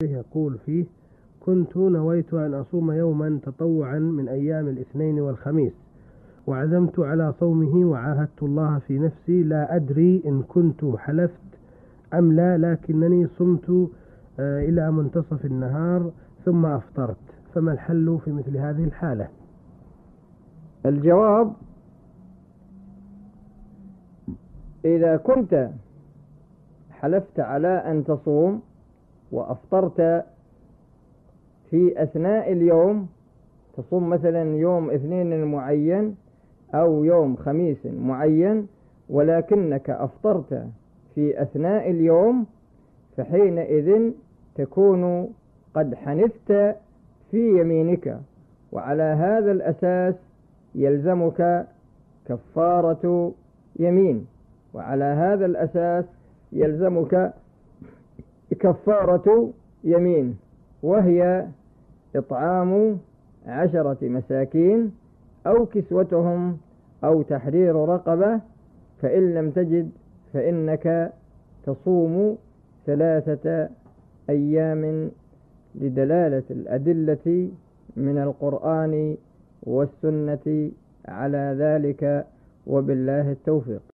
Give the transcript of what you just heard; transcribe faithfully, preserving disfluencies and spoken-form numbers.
يقول فيه: كنت نويت أن أصوم يوما تطوعا من أيام الاثنين والخميس، وعزمت على صومه، وعاهدت الله في نفسي، لا أدري إن كنت حلفت أم لا، لكنني صمت إلى منتصف النهار ثم أفطرت، فما الحل في مثل هذه الحالة؟ الجواب: إذا كنت حلفت على أن تصوم وأفطرت في أثناء اليوم، تصوم مثلا يوم اثنين معين أو يوم خميس معين، ولكنك أفطرت في أثناء اليوم، فحينئذ تكون قد حنثت في يمينك، وعلى هذا الأساس يلزمك كفارة يمين، وعلى هذا الأساس يلزمك كفارة يمين، وهي إطعام عشرة مساكين أو كسوتهم أو تحرير رقبة، فإن لم تجد فإنك تصوم ثلاثة أيام لدلالة الأدلة من القرآن والسنة على ذلك، وبالله التوفيق.